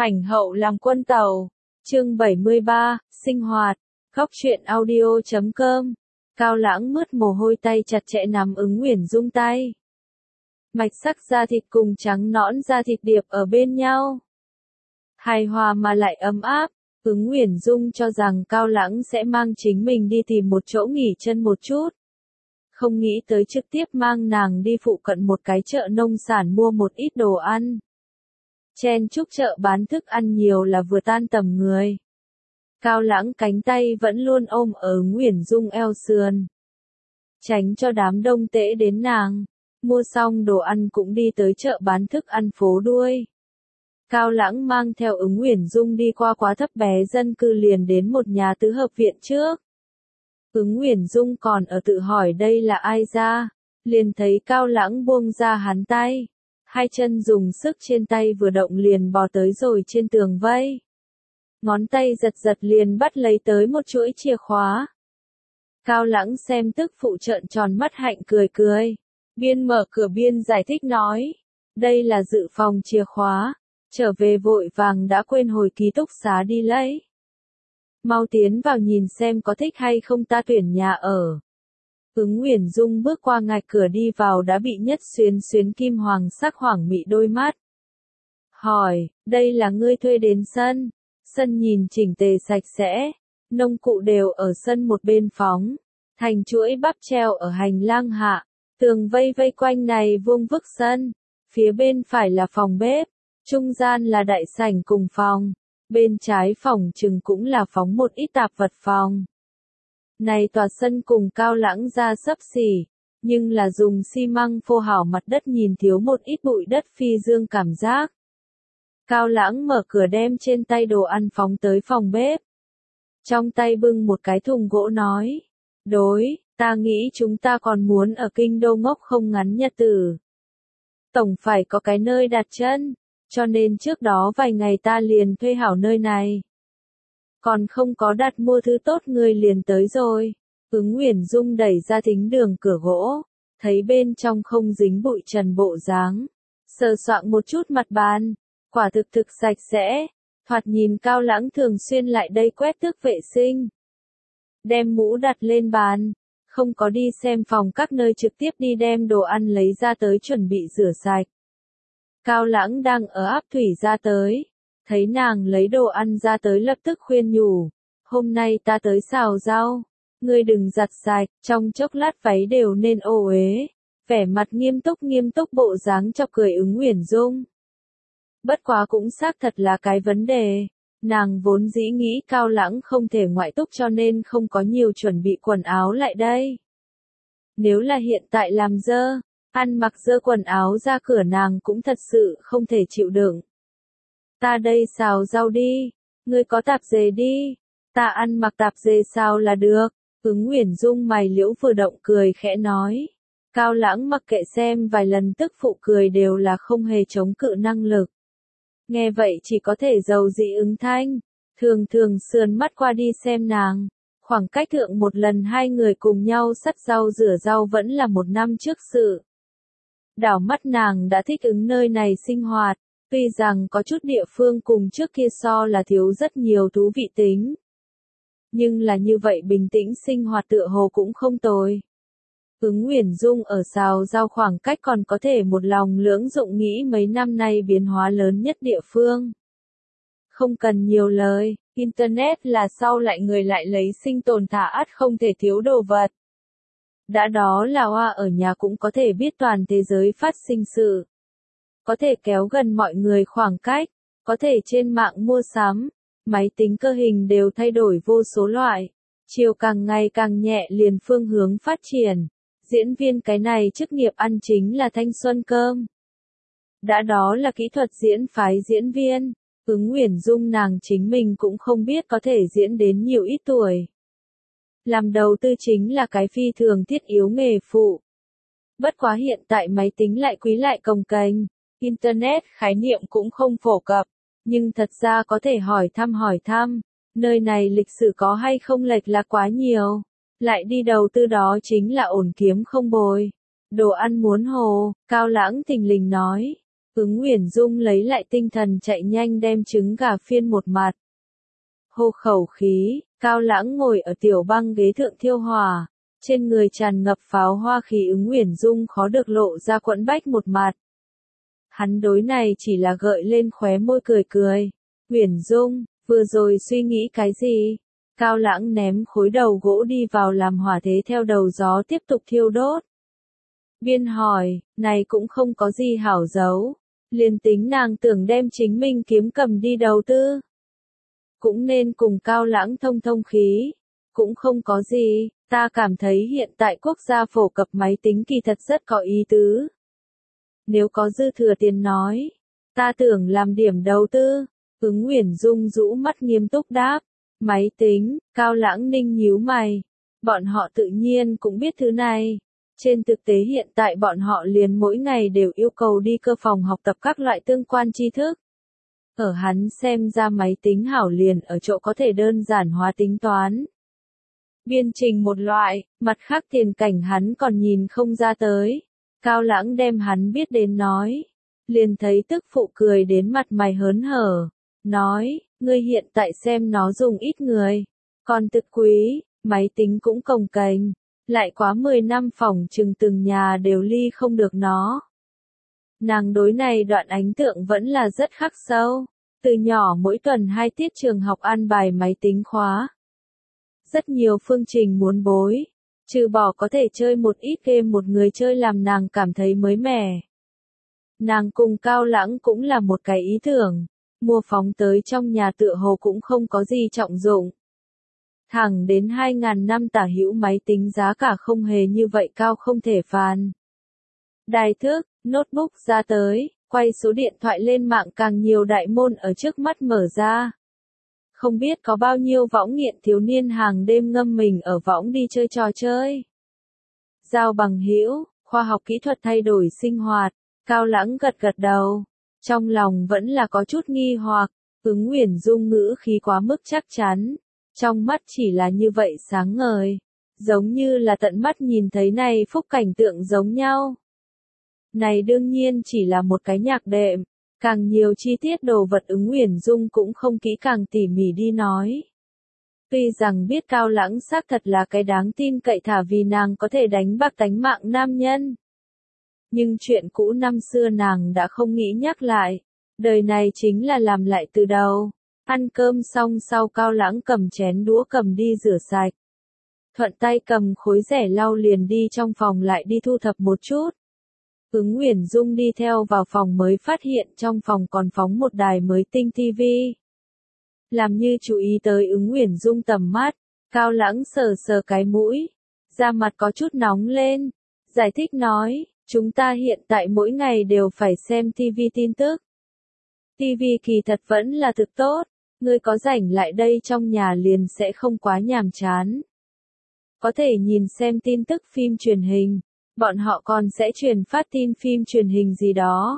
Ảnh hậu làm quân tàu. Chương 73, sinh hoạt. Góc truyện audio.com. Cao Lãng mướt mồ hôi tay chặt chẽ nắm Ứng Uyển Dung tay. Mạch sắc da thịt cùng trắng nõn da thịt điệp ở bên nhau. Hài hòa mà lại ấm áp. Ứng Uyển Dung cho rằng Cao Lãng sẽ mang chính mình đi tìm một chỗ nghỉ chân một chút. Không nghĩ tới trực tiếp mang nàng đi phụ cận một cái chợ nông sản mua một ít đồ ăn. Chen chúc chợ bán thức ăn nhiều là vừa tan tầm người. Cao Lãng cánh tay vẫn luôn ôm ở Ứng Uyển Dung eo sườn. Tránh cho đám đông tễ đến nàng. Mua xong đồ ăn cũng đi tới chợ bán thức ăn phố đuôi. Cao Lãng mang theo Ứng Uyển Dung đi qua quá thấp bé dân cư liền đến một nhà tứ hợp viện trước. Ứng Uyển Dung còn ở tự hỏi đây là ai ra, liền thấy Cao Lãng buông ra hắn tay. Hai chân dùng sức trên tay vừa động liền bò tới rồi trên tường vây. Ngón tay giật giật liền bắt lấy tới một chuỗi chìa khóa. Cao Lãng xem tức phụ trợn tròn mắt hạnh cười cười. Biên mở cửa biên giải thích nói. Đây là dự phòng chìa khóa. Trở về vội vàng đã quên hồi ký túc xá đi lấy. Mau tiến vào nhìn xem có thích hay không ta tuyển nhà ở. Ứng Uyển Dung bước qua ngạch cửa đi vào đã bị nhất xuyến kim hoàng sắc hoảng mị đôi mắt. Hỏi, đây là ngươi thuê đến sân. Sân nhìn chỉnh tề sạch sẽ. Nông cụ đều ở sân một bên phóng. Thành chuỗi bắp treo ở hành lang hạ. Tường vây quanh này vuông vức sân. Phía bên phải là phòng bếp. Trung gian là đại sảnh cùng phòng. Bên trái phòng chừng cũng là phóng một ít tạp vật phòng. Này tòa sân cùng Cao Lãng ra xấp xỉ, nhưng là dùng xi măng phô hảo mặt đất nhìn thiếu một ít bụi đất phi dương cảm giác. Cao Lãng mở cửa đem trên tay đồ ăn phóng tới phòng bếp. Trong tay bưng một cái thùng gỗ nói. Đối, ta nghĩ chúng ta còn muốn ở kinh đô ngốc không ngắn nhật tử. Tổng phải có cái nơi đặt chân. Cho nên trước đó vài ngày ta liền thuê hảo nơi này. Còn không có đặt mua thứ tốt người liền tới rồi. Ứng Uyển Dung đẩy ra thính đường cửa gỗ. Thấy bên trong không dính bụi trần bộ dáng. Sờ soạng một chút mặt bàn. Quả thực sạch sẽ. Thoạt nhìn Cao Lãng thường xuyên lại đây quét tước vệ sinh. Đem mũ đặt lên bàn. Không có đi xem phòng các nơi trực tiếp đi đem đồ ăn lấy ra tới chuẩn bị rửa sạch. Cao Lãng đang ở áp thủy ra tới. Thấy nàng lấy đồ ăn ra tới lập tức khuyên nhủ. Hôm nay ta tới xào rau. Ngươi đừng giặt sạch, trong chốc lát váy đều nên ô uế. Vẻ mặt nghiêm túc bộ dáng chọc cười Ứng Uyển Dung. Bất quá cũng xác thật là cái vấn đề. Nàng vốn dĩ nghĩ Cao Lãng không thể ngoại túc cho nên không có nhiều chuẩn bị quần áo lại đây. Nếu là hiện tại làm dơ. Ăn mặc dơ quần áo ra cửa nàng cũng thật sự không thể chịu đựng. Ta đây xào rau đi. Ngươi có tạp dề đi. Ta ăn mặc tạp dề sao là được. Ứng Uyển Dung mày liễu vừa động cười khẽ nói. Cao Lãng mặc kệ xem vài lần tức phụ cười đều là không hề chống cự năng lực. Nghe vậy chỉ có thể giàu dĩ ứng thanh. Thường sườn mắt qua đi xem nàng. Khoảng cách thượng một lần hai người cùng nhau sắt rau rửa rau vẫn là một năm trước sự. Đảo mắt nàng đã thích ứng nơi này sinh hoạt, tuy rằng có chút địa phương cùng trước kia so là thiếu rất nhiều thú vị tính. Nhưng là như vậy bình tĩnh sinh hoạt tựa hồ cũng không tồi. Ứng Uyển Dung ở xào rau khoảng cách còn có thể một lòng lưỡng dụng nghĩ mấy năm nay biến hóa lớn nhất địa phương. Không cần nhiều lời, Internet là sau lại người lại lấy sinh tồn thả ắt không thể thiếu đồ vật. Đã đó là Hoa ở nhà cũng có thể biết toàn thế giới phát sinh sự. Có thể kéo gần mọi người khoảng cách, có thể trên mạng mua sắm, máy tính cơ hình đều thay đổi vô số loại. Chiều càng ngày càng nhẹ liền phương hướng phát triển. Diễn viên cái này chức nghiệp ăn chính là thanh xuân cơm. Đã đó là kỹ thuật diễn phái diễn viên, Ứng Uyển Dung nàng chính mình cũng không biết có thể diễn đến nhiều ít tuổi. Làm đầu tư chính là cái phi thường thiết yếu nghề phụ. Bất quá hiện tại máy tính lại quý lại cồng kềnh, Internet khái niệm cũng không phổ cập, nhưng thật ra có thể hỏi thăm, nơi này lịch sử có hay không lệch là quá nhiều, lại đi đầu tư đó chính là ổn kiếm không bồi. Đồ ăn muốn hồ, Cao Lãng thình lình nói, Ứng Uyển Dung lấy lại tinh thần chạy nhanh đem trứng gà phiên một mặt. Hô khẩu khí, Cao Lãng ngồi ở tiểu băng ghế thượng thiêu hỏa, trên người tràn ngập pháo hoa khí. Ứng Uyển Dung khó được lộ ra quẫn bách một mặt. Hắn đối này chỉ là gợi lên khóe môi cười cười. Uyển Dung, vừa rồi suy nghĩ cái gì? Cao Lãng ném khối đầu gỗ đi vào làm hỏa thế theo đầu gió tiếp tục thiêu đốt. Biên hỏi, này cũng không có gì hảo giấu. Liền tính nàng tưởng đem chính mình kiếm cầm đi đầu tư. Cũng nên cùng Cao Lãng thông thông khí. Cũng không có gì, ta cảm thấy hiện tại quốc gia phổ cập máy tính kỳ thật rất có ý tứ. Nếu có dư thừa tiền nói, ta tưởng làm điểm đầu tư. Ứng Uyển Dung rũ mắt nghiêm túc đáp. Máy tính, Cao Lãng ninh nhíu mày. Bọn họ tự nhiên cũng biết thứ này. Trên thực tế hiện tại bọn họ liền mỗi ngày đều yêu cầu đi cơ phòng học tập các loại tương quan tri thức. Ở hắn xem ra máy tính hảo liền ở chỗ có thể đơn giản hóa tính toán. Biên trình một loại, mặt khác tiền cảnh hắn còn nhìn không ra tới. Cao Lãng đem hắn biết đến nói. Liền thấy tức phụ cười đến mặt mày hớn hở. Nói, ngươi hiện tại xem nó dùng ít người. Còn thực quý, máy tính cũng cồng kềnh. Lại quá 10 năm phỏng chừng từng nhà đều ly không được nó. Nàng đối này đoạn ấn tượng vẫn là rất khắc sâu. Từ nhỏ mỗi tuần 2 tiết trường học an bài máy tính khóa. Rất nhiều phương trình muốn bối. Trừ bỏ có thể chơi một ít game một người chơi làm nàng cảm thấy mới mẻ. Nàng cùng Cao Lãng cũng là một cái ý tưởng. Mua phóng tới trong nhà tựa hồ cũng không có gì trọng dụng. Thẳng đến 2000 năm tả hữu máy tính giá cả không hề như vậy cao không thể phàn. Đài thức, notebook ra tới, quay số điện thoại lên mạng càng nhiều đại môn ở trước mắt mở ra. Không biết có bao nhiêu võng nghiện thiếu niên hàng đêm ngâm mình ở võng đi chơi trò chơi. Giao bằng hữu, khoa học kỹ thuật thay đổi sinh hoạt, Cao Lãng gật gật đầu. Trong lòng vẫn là có chút nghi hoặc, Ứng Uyển Dung ngữ khí quá mức chắc chắn. Trong mắt chỉ là như vậy sáng ngời, giống như là tận mắt nhìn thấy này phúc cảnh tượng giống nhau. Này đương nhiên chỉ là một cái nhạc đệm, càng nhiều chi tiết đồ vật Ứng Uyển Dung cũng không kỹ càng tỉ mỉ đi nói. Tuy rằng biết Cao Lãng xác thật là cái đáng tin cậy thả vì nàng có thể đánh bạc tánh mạng nam nhân. Nhưng chuyện cũ năm xưa nàng đã không nghĩ nhắc lại, đời này chính là làm lại từ đầu. Ăn cơm xong sau Cao Lãng cầm chén đũa cầm đi rửa sạch. Thuận tay cầm khối rẻ lau liền đi trong phòng lại đi thu thập một chút. Ứng Uyển Dung đi theo vào phòng mới phát hiện trong phòng còn phóng một đài mới tinh tivi. Làm như chú ý tới Ứng Uyển Dung tầm mắt, Cao Lãng sờ sờ cái mũi, da mặt có chút nóng lên, giải thích nói, chúng ta hiện tại mỗi ngày đều phải xem tivi tin tức. Tivi kỳ thật vẫn là thực tốt, ngươi có rảnh lại đây trong nhà liền sẽ không quá nhàm chán. Có thể nhìn xem tin tức phim truyền hình, bọn họ còn sẽ truyền phát tin phim truyền hình gì đó.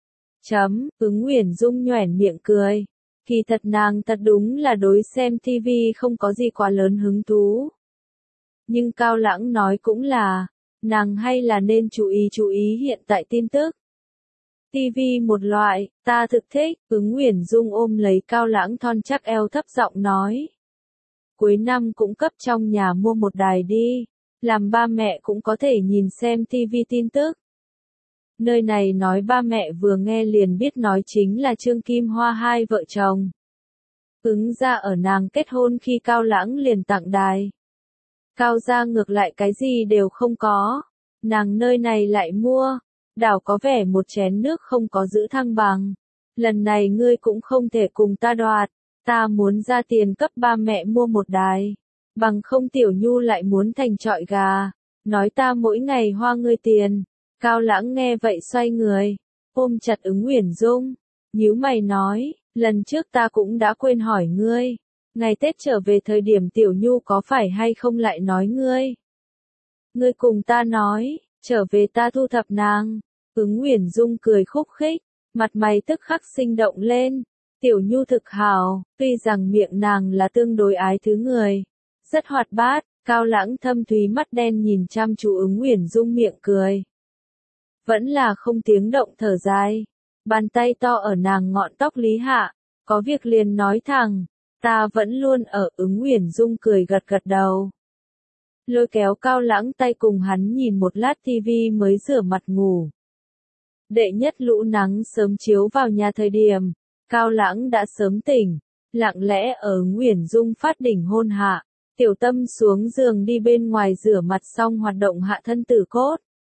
Ứng Uyển Dung nhoẻn miệng cười. Kỳ thật nàng thật đúng là đối xem tivi không có gì quá lớn hứng thú. Nhưng Cao Lãng nói cũng là, nàng hay là nên chú ý hiện tại tin tức. Tivi một loại, ta thực thích, Ứng Uyển Dung ôm lấy Cao Lãng thon chắc eo thấp giọng nói. Cuối năm cũng cấp trong nhà mua một đài đi, làm ba mẹ cũng có thể nhìn xem tivi tin tức. Nơi này nói ba mẹ vừa nghe liền biết nói chính là Trương Kim Hoa hai vợ chồng. Ứng ra ở nàng kết hôn khi Cao Lãng liền tặng đài. Cao gia ngược lại cái gì đều không có, nàng nơi này lại mua. Đảo có vẻ một chén nước không có giữ thăng bằng. Lần này ngươi cũng không thể cùng ta đoạt, ta muốn ra tiền cấp ba mẹ mua một đài. Bằng không Tiểu Nhu lại muốn thành trọi gà, nói ta mỗi ngày hoa ngươi tiền. Cao Lãng nghe vậy xoay người, ôm chặt Ứng Uyển Dung, nhíu mày nói, lần trước ta cũng đã quên hỏi ngươi, ngày Tết trở về thời điểm Tiểu Nhu có phải hay không lại nói ngươi. Ngươi cùng ta nói, trở về ta thu thập nàng. Ứng Uyển Dung cười khúc khích, mặt mày tức khắc sinh động lên. Tiểu Nhu thực hào, tuy rằng miệng nàng là tương đối ái thứ người, rất hoạt bát. Cao Lãng thâm thúy mắt đen nhìn chăm chú Ứng Uyển Dung miệng cười. Vẫn là không tiếng động thở dài. Bàn tay to ở nàng ngọn tóc Lý Hạ, có việc liền nói thẳng, ta vẫn luôn ở. Ứng Uyển Dung cười gật gật đầu. Lôi kéo Cao Lãng tay cùng hắn nhìn một lát tivi mới rửa mặt ngủ. Đệ nhất lũ nắng sớm chiếu vào nhà thời điểm, Cao Lãng đã sớm tỉnh, lặng lẽ ở Ứng Uyển Dung phát đỉnh hôn hạ, Tiểu Tâm xuống giường đi bên ngoài rửa mặt xong hoạt động hạ thân tử cốt.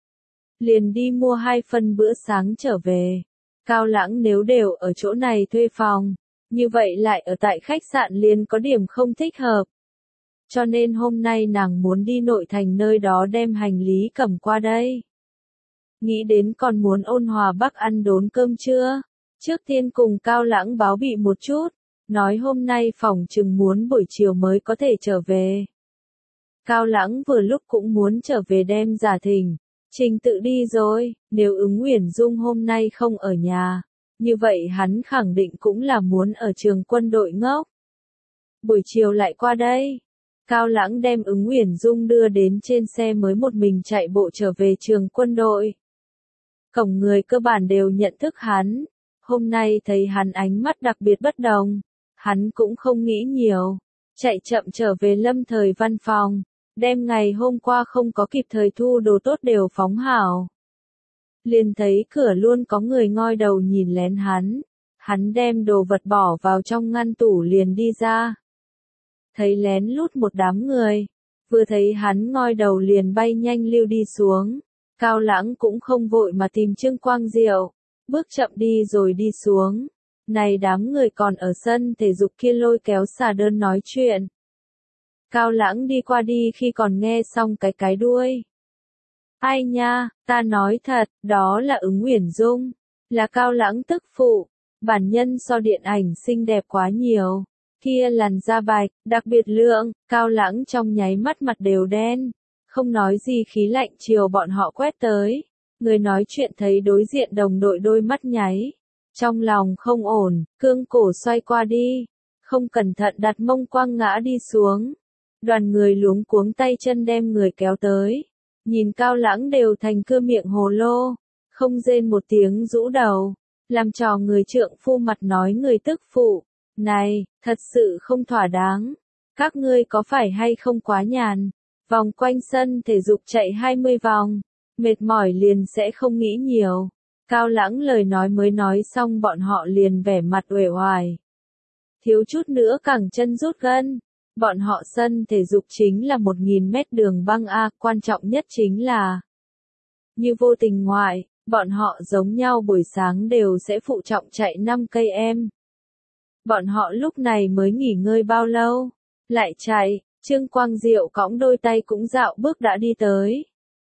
Liền đi mua 2 phần bữa sáng trở về. Cao Lãng nếu đều ở chỗ này thuê phòng, như vậy lại ở tại khách sạn liền có điểm không thích hợp. Cho nên hôm nay nàng muốn đi nội thành nơi đó đem hành lý cầm qua đây. Nghĩ đến còn muốn Ôn Hòa Bắc ăn đốn cơm trưa. Trước tiên cùng Cao Lãng báo bị một chút, nói hôm nay phòng chừng muốn buổi chiều mới có thể trở về. Cao Lãng vừa lúc cũng muốn trở về đem Giả Thỉnh, Trình Tự đi rồi, nếu Ứng Uyển Dung hôm nay không ở nhà, như vậy hắn khẳng định cũng là muốn ở trường quân đội ngốc. Buổi chiều lại qua đây. Cao Lãng đem Ứng Uyển Dung đưa đến trên xe mới một mình chạy bộ trở về trường quân đội. Cổng người cơ bản đều nhận thức hắn. Hôm nay thấy hắn ánh mắt đặc biệt bất đồng. Hắn cũng không nghĩ nhiều. Chạy chậm trở về Lâm Thời văn phòng. Đem ngày hôm qua không có kịp thời thu đồ tốt đều phóng hảo. Liền thấy cửa luôn có người ngoi đầu nhìn lén hắn. Hắn đem đồ vật bỏ vào trong ngăn tủ liền đi ra. Thấy lén lút một đám người. Vừa thấy hắn ngoi đầu liền bay nhanh lưu đi xuống. Cao Lãng cũng không vội mà tìm Trương Quang Diệu. Bước chậm đi rồi đi xuống. Này đám người còn ở sân thể dục kia lôi kéo xà đơn nói chuyện. Cao Lãng đi qua đi khi còn nghe xong cái đuôi. Ai nha, ta nói thật, đó là Ứng Uyển Dung. Là Cao Lãng tức phụ. Bản nhân so điện ảnh xinh đẹp quá nhiều. Kia làn da bạch, đặc biệt lượng, Cao Lãng trong nháy mắt mặt đều đen. Không nói gì khí lạnh chiều bọn họ quét tới. Người nói chuyện thấy đối diện đồng đội đôi mắt nháy. Trong lòng không ổn, cương cổ xoay qua đi. Không cẩn thận đặt mông quăng ngã đi xuống. Đoàn người luống cuống tay chân đem người kéo tới. Nhìn Cao Lãng đều thành cưa miệng hồ lô. Không rên một tiếng rũ đầu. Làm trò người trượng phu mặt nói người tức phụ. Này, thật sự không thỏa đáng. Các ngươi có phải hay không quá nhàn? Vòng quanh sân thể dục chạy 20 vòng. Mệt mỏi liền sẽ không nghĩ nhiều. Cao Lãng lời nói mới nói xong bọn họ liền vẻ mặt uể oải. Thiếu chút nữa cẳng chân rút gân. Bọn họ sân thể dục chính là 1000 mét đường băng A, quan trọng nhất chính là như vô tình ngoại, bọn họ giống nhau buổi sáng đều sẽ phụ trọng chạy 5 cây em. Bọn họ lúc này mới nghỉ ngơi bao lâu? Lại chạy, Trương Quang Diệu cõng đôi tay cũng dạo bước đã đi tới.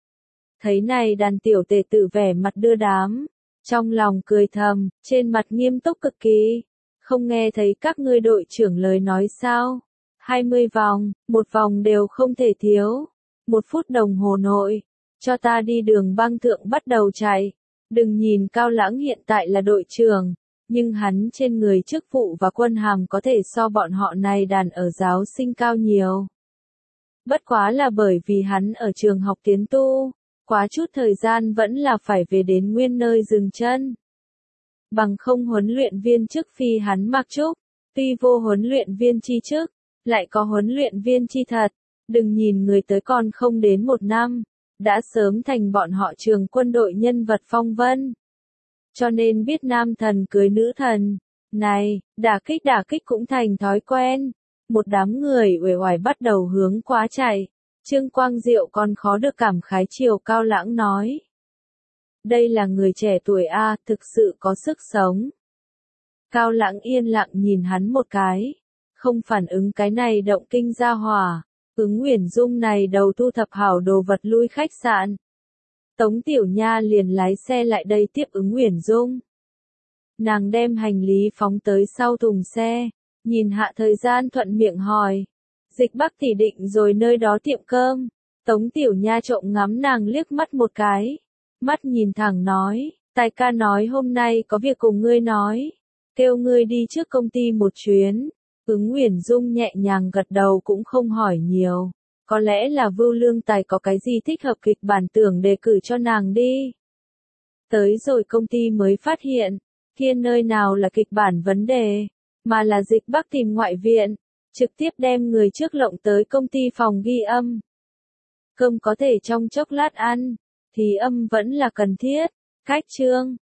Thấy này đàn tiểu tề tử vẻ mặt đưa đám, trong lòng cười thầm, trên mặt nghiêm túc cực kỳ. Không nghe thấy các ngươi đội trưởng lời nói sao? 20 vòng, một vòng đều không thể thiếu. 1 phút đồng hồ nội, cho ta đi đường băng thượng bắt đầu chạy. Đừng nhìn Cao Lãng hiện tại là đội trưởng, nhưng hắn trên người chức vụ và quân hàm có thể so bọn họ này đàn ở giáo sinh cao nhiều. Bất quá là bởi vì hắn ở trường học tiến tu, quá chút thời gian vẫn là phải về đến nguyên nơi dừng chân. Bằng không huấn luyện viên chức phi hắn mặc trúc, tuy vô huấn luyện viên chi chức, lại có huấn luyện viên chi thật. Đừng nhìn người tới còn không đến 1 năm, đã sớm thành bọn họ trường quân đội nhân vật phong vân. Cho nên biết nam thần cưới nữ thần. Này, đả kích cũng thành thói quen. Một đám người uể oải bắt đầu hướng quá chạy. Trương Quang Diệu còn khó được cảm khái chiều Cao Lãng nói. Đây là người trẻ tuổi A, thực sự có sức sống. Cao Lãng yên lặng nhìn hắn một cái. Không phản ứng cái này động kinh gia hỏa. Ứng Uyển Dung này đầu thu thập hảo đồ vật lui khách sạn. Tống Tiểu Nha liền lái xe lại đây tiếp Ứng Uyển Dung. Nàng đem hành lý phóng tới sau thùng xe, nhìn hạ thời gian thuận miệng hỏi. Dịch Bắc tỷ định rồi nơi đó tiệm cơm. Tống Tiểu Nha trộm ngắm nàng liếc mắt một cái. Mắt nhìn thẳng nói, Tài ca nói hôm nay có việc cùng ngươi nói. Kêu ngươi đi trước công ty một chuyến. Ứng Uyển Dung nhẹ nhàng gật đầu cũng không hỏi nhiều. Có lẽ là Vưu Lương Tài có cái gì thích hợp kịch bản tưởng đề cử cho nàng đi. Tới rồi công ty mới phát hiện, Kia nơi nào là kịch bản vấn đề, mà là Dịch Bắc tìm ngoại viện, trực tiếp đem người trước lộng tới công ty phòng ghi âm. Cơm có thể trong chốc lát ăn, thì âm vẫn là cần thiết. Khách trương.